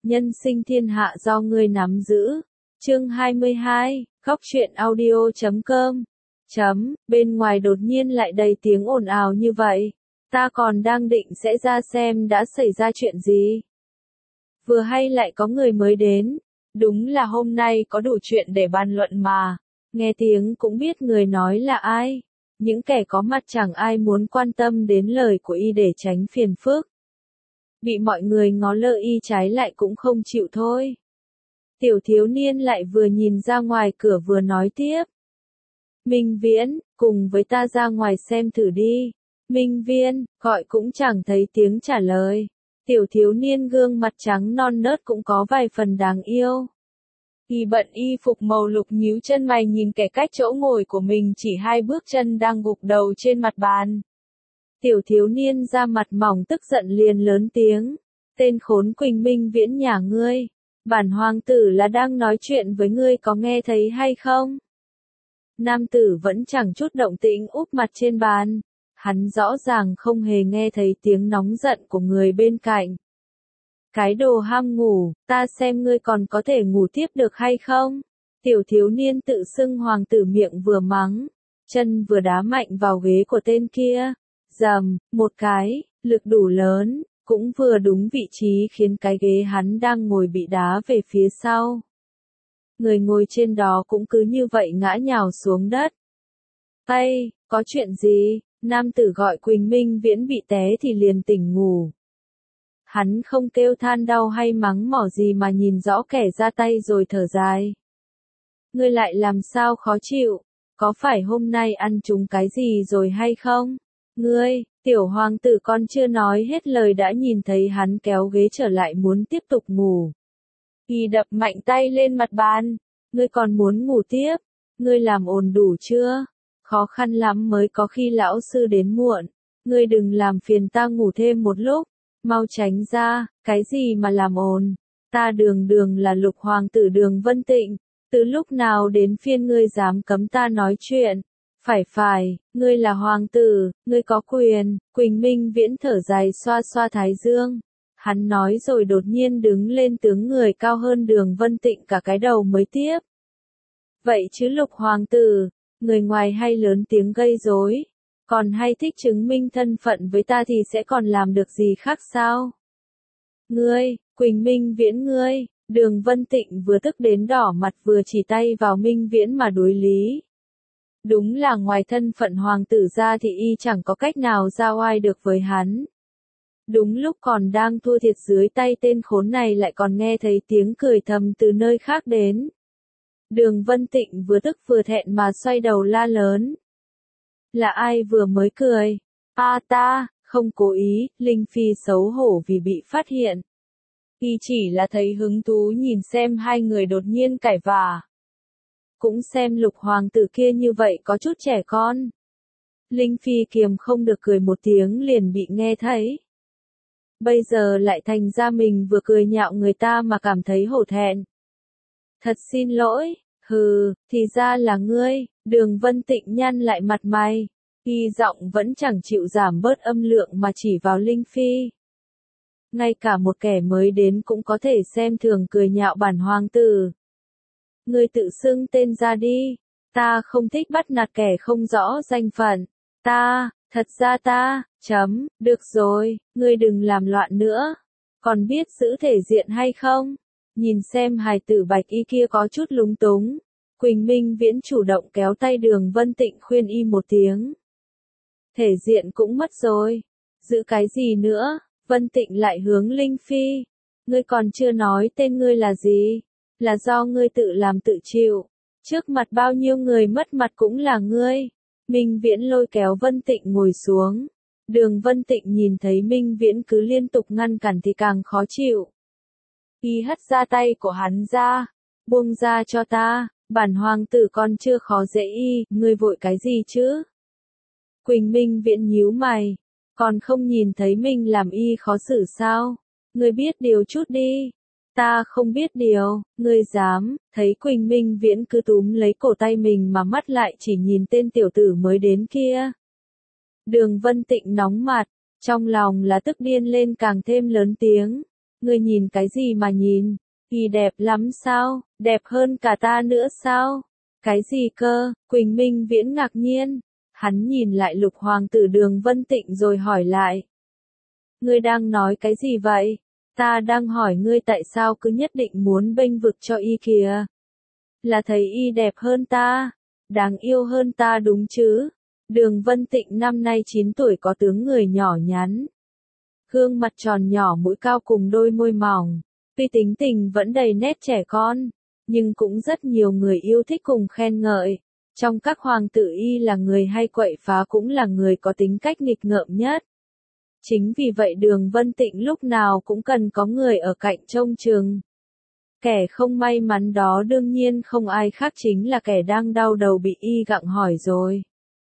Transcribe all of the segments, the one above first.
nhân sinh thiên hạ do ngươi nắm giữ. Chương 22, Góc truyện audio.com. Bên ngoài đột nhiên lại đầy tiếng ồn ào như vậy. Ta còn đang định sẽ ra xem đã xảy ra chuyện gì. Vừa hay lại có người mới đến. Đúng là hôm nay có đủ chuyện để bàn luận mà. Nghe tiếng cũng biết người nói là ai. Những kẻ có mặt chẳng ai muốn quan tâm đến lời của y để tránh phiền phức. Bị mọi người ngó lơ y trái lại cũng không chịu thôi. Tiểu thiếu niên lại vừa nhìn ra ngoài cửa vừa nói tiếp. Minh Viễn, cùng với ta ra ngoài xem thử đi. Minh Viễn, gọi cũng chẳng thấy tiếng trả lời. Tiểu thiếu niên gương mặt trắng non nớt cũng có vài phần đáng yêu. Y bận y phục màu lục nhíu chân mày nhìn kẻ cách chỗ ngồi của mình chỉ 2 bước chân đang gục đầu trên mặt bàn. Tiểu thiếu niên ra mặt mỏng tức giận liền lớn tiếng. Tên khốn Quỳnh Minh Viễn nhà ngươi. Bản hoàng tử là đang nói chuyện với ngươi có nghe thấy hay không? Nam tử vẫn chẳng chút động tĩnh úp mặt trên bàn. Hắn rõ ràng không hề nghe thấy tiếng nóng giận của người bên cạnh. Cái đồ ham ngủ, ta xem ngươi còn có thể ngủ tiếp được hay không? Tiểu thiếu niên tự xưng hoàng tử miệng vừa mắng, chân vừa đá mạnh vào ghế của tên kia. Rầm, một cái, lực đủ lớn, cũng vừa đúng vị trí khiến cái ghế hắn đang ngồi bị đá về phía sau. Người ngồi trên đó cũng cứ như vậy ngã nhào xuống đất. Ây, có chuyện gì? Nam tử gọi Quỳnh Minh Viễn bị té thì liền tỉnh ngủ. Hắn không kêu than đau hay mắng mỏ gì mà nhìn rõ kẻ ra tay rồi thở dài. Ngươi lại làm sao khó chịu? Có phải hôm nay ăn trúng cái gì rồi hay không? Ngươi, tiểu hoàng tử con chưa nói hết lời đã nhìn thấy hắn kéo ghế trở lại muốn tiếp tục ngủ. Y đập mạnh tay lên mặt bàn. Ngươi còn muốn ngủ tiếp? Ngươi làm ồn đủ chưa? Khó khăn lắm mới có khi lão sư đến muộn. Ngươi đừng làm phiền ta ngủ thêm một lúc. Mau tránh ra, cái gì mà làm ồn? Ta Đường là Lục hoàng tử Đường Vân Tịnh. Từ lúc nào đến phiên ngươi dám cấm ta nói chuyện? Phải, ngươi là hoàng tử, ngươi có quyền. Quỳnh Minh Viễn thở dài xoa xoa thái dương. Hắn nói rồi đột nhiên đứng lên tướng người cao hơn Đường Vân Tịnh cả cái đầu mới tiếp. Vậy chứ Lục hoàng tử, người ngoài hay lớn tiếng gây rối, còn hay thích chứng minh thân phận với ta thì sẽ còn làm được gì khác sao? Ngươi, Quỳnh Minh Viễn ngươi, Đường Vân Tịnh vừa tức đến đỏ mặt vừa chỉ tay vào Minh Viễn mà đối lý. Đúng là ngoài thân phận hoàng tử ra thì y chẳng có cách nào ra oai được với hắn. Đúng lúc còn đang thua thiệt dưới tay tên khốn này lại còn nghe thấy tiếng cười thầm từ nơi khác đến. Đường Vân Tịnh vừa tức vừa thẹn mà xoay đầu la lớn. Là ai vừa mới cười? Ta, không cố ý, Linh Phi xấu hổ vì bị phát hiện. Y chỉ là thấy hứng thú nhìn xem hai người đột nhiên cãi vã. Cũng xem Lục hoàng tử kia như vậy có chút trẻ con. Linh Phi kiềm không được cười một tiếng liền bị nghe thấy. Bây giờ lại thành ra mình vừa cười nhạo người ta mà cảm thấy hổ thẹn. Thật xin lỗi, thì ra là ngươi. Đường Vân Tịnh nhăn lại mặt mày. Y giọng vẫn chẳng chịu giảm bớt âm lượng mà chỉ vào Linh Phi. Ngay cả một kẻ mới đến cũng có thể xem thường cười nhạo bản hoàng tử. Ngươi tự xưng tên ra đi. Ta không thích bắt nạt kẻ không rõ danh phận. Thật ra được rồi, ngươi đừng làm loạn nữa. Còn biết giữ thể diện hay không? Nhìn xem hài tử bạch y kia có chút lúng túng. Quỳnh Minh Viễn chủ động kéo tay Đường Vân Tịnh khuyên y một tiếng. Thể diện cũng mất rồi. Giữ cái gì nữa? Vân Tịnh lại hướng Linh Phi. Ngươi còn chưa nói tên ngươi là gì? Là do ngươi tự làm tự chịu. Trước mặt bao nhiêu người mất mặt cũng là ngươi. Minh Viễn lôi kéo Vân Tịnh ngồi xuống. Đường Vân Tịnh nhìn thấy Minh Viễn cứ liên tục ngăn cản thì càng khó chịu. Y hất ra tay của hắn ra. Buông ra cho ta, bản hoàng tử còn chưa khó dễ y, ngươi vội cái gì chứ? Quỳnh Minh Viễn nhíu mày. Còn không nhìn thấy mình làm y khó xử sao? Ngươi biết điều chút đi. Ta không biết điều, ngươi dám? Thấy Quỳnh Minh Viễn cứ túm lấy cổ tay mình mà mắt lại chỉ nhìn tên tiểu tử mới đến kia. Đường Vân Tịnh nóng mặt, trong lòng là tức điên lên càng thêm lớn tiếng. Ngươi nhìn cái gì mà nhìn? Y đẹp lắm sao? Đẹp hơn cả ta nữa sao? Cái gì cơ? Quỳnh Minh Viễn ngạc nhiên. Hắn nhìn lại lục hoàng tử Đường Vân Tịnh rồi hỏi lại. Ngươi đang nói cái gì vậy? Ta đang hỏi ngươi tại sao cứ nhất định muốn bênh vực cho y kìa. Là thấy y đẹp hơn ta, đáng yêu hơn ta đúng chứ? Đường Vân Tịnh năm nay 9 tuổi, có tướng người nhỏ nhắn. Gương mặt tròn nhỏ, mũi cao cùng đôi môi mỏng. Tuy tính tình vẫn đầy nét trẻ con, nhưng cũng rất nhiều người yêu thích cùng khen ngợi. Trong các hoàng tử y là người hay quậy phá, cũng là người có tính cách nghịch ngợm nhất. Chính vì vậy Đường Vân Tịnh lúc nào cũng cần có người ở cạnh trông chừng. Kẻ không may mắn đó đương nhiên không ai khác chính là kẻ đang đau đầu bị y gặng hỏi rồi.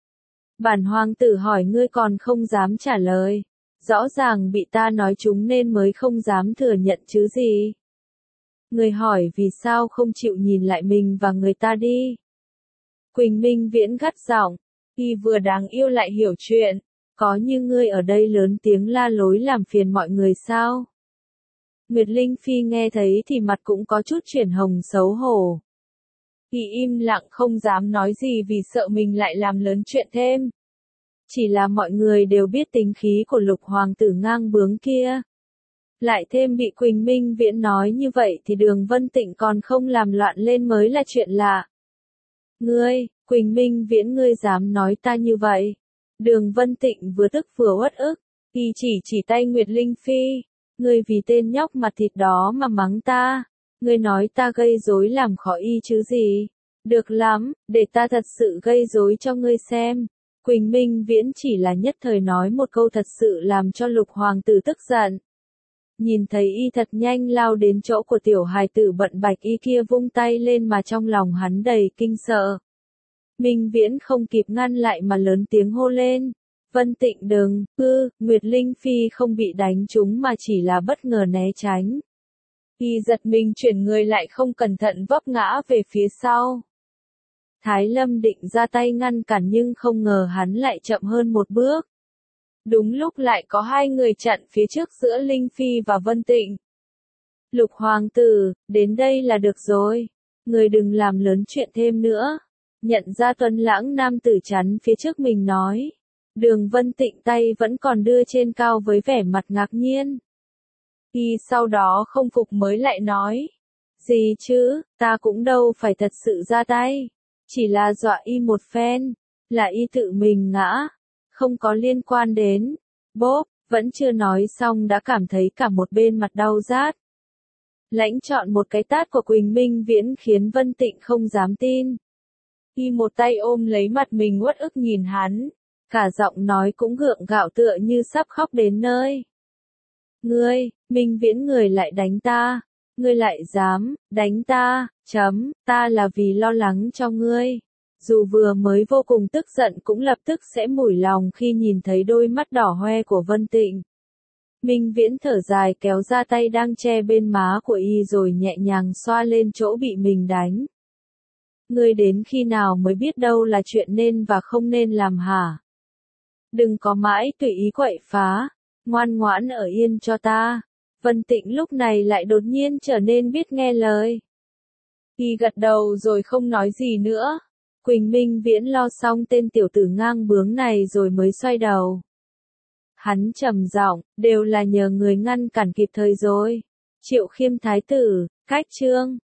Bản hoàng tử hỏi ngươi còn không dám trả lời. Rõ ràng bị ta nói trúng nên mới không dám thừa nhận chứ gì. Người hỏi vì sao không chịu nhìn lại mình và người ta đi. Quỳnh Minh Viễn gắt giọng, y vừa đáng yêu lại hiểu chuyện. Có như ngươi ở đây lớn tiếng la lối làm phiền mọi người sao? Nguyệt Linh Phi nghe thấy thì mặt cũng có chút chuyển hồng xấu hổ. Y im lặng không dám nói gì vì sợ mình lại làm lớn chuyện thêm. Chỉ là mọi người đều biết tính khí của lục hoàng tử ngang bướng kia. Lại thêm bị Quỳnh Minh Viễn nói như vậy thì Đường Vân Tịnh còn không làm loạn lên mới là chuyện lạ. Ngươi, Quỳnh Minh Viễn, ngươi dám nói ta như vậy? Đường Vân Tịnh vừa tức vừa uất ức, y chỉ tay Nguyệt Linh Phi. Ngươi vì tên nhóc mặt thịt đó mà mắng ta. Ngươi nói ta gây rối làm khó y chứ gì. Được lắm, để ta thật sự gây rối cho ngươi xem. Quỳnh Minh Viễn chỉ là nhất thời nói một câu thật sự làm cho lục hoàng tử tức giận. Nhìn thấy y thật nhanh lao đến chỗ của tiểu hài tử bận bạch y kia, vung tay lên mà trong lòng hắn đầy kinh sợ. Minh Viễn không kịp ngăn lại mà lớn tiếng hô lên. Vân Tịnh đừng, Nguyệt Linh Phi không bị đánh trúng mà chỉ là bất ngờ né tránh. Y giật mình chuyển người lại, không cẩn thận vấp ngã về phía sau. Thái Lâm định ra tay ngăn cản nhưng không ngờ hắn lại chậm hơn một bước. Đúng lúc lại có hai người chặn phía trước giữa Linh Phi và Vân Tịnh. Lục hoàng tử, đến đây là được rồi. Người đừng làm lớn chuyện thêm nữa. Nhận ra tuấn lãng nam tử chắn phía trước mình nói. Đường Vân Tịnh tay vẫn còn đưa trên cao với vẻ mặt ngạc nhiên. Y sau đó không phục mới lại nói. Gì chứ, ta cũng đâu phải thật sự ra tay. Chỉ là dọa y một phen. Là y tự mình ngã. Không có liên quan đến. Bốp, vẫn chưa nói xong đã cảm thấy cả một bên mặt đau rát. Lãnh chọn một cái tát của Quỳnh Minh Viễn khiến Vân Tịnh không dám tin. Y một tay ôm lấy mặt mình uất ức nhìn hắn. Cả giọng nói cũng gượng gạo tựa như sắp khóc đến nơi. Ngươi, Minh Viễn, người lại đánh ta. Ngươi lại dám đánh ta, ta là vì lo lắng cho ngươi. Dù vừa mới vô cùng tức giận cũng lập tức sẽ mủi lòng khi nhìn thấy đôi mắt đỏ hoe của Vân Tịnh. Minh Viễn thở dài kéo ra tay đang che bên má của y rồi nhẹ nhàng xoa lên chỗ bị mình đánh. Ngươi đến khi nào mới biết đâu là chuyện nên và không nên làm hả? Đừng có mãi tùy ý quậy phá, ngoan ngoãn ở yên cho ta. Vân Tịnh lúc này lại đột nhiên trở nên biết nghe lời. Y gật đầu rồi không nói gì nữa. Quỳnh Minh Viễn lo xong tên tiểu tử ngang bướng này rồi mới xoay đầu. Hắn trầm giọng, đều là nhờ người ngăn cản kịp thời rồi. Triệu Khiêm thái tử, cách chương.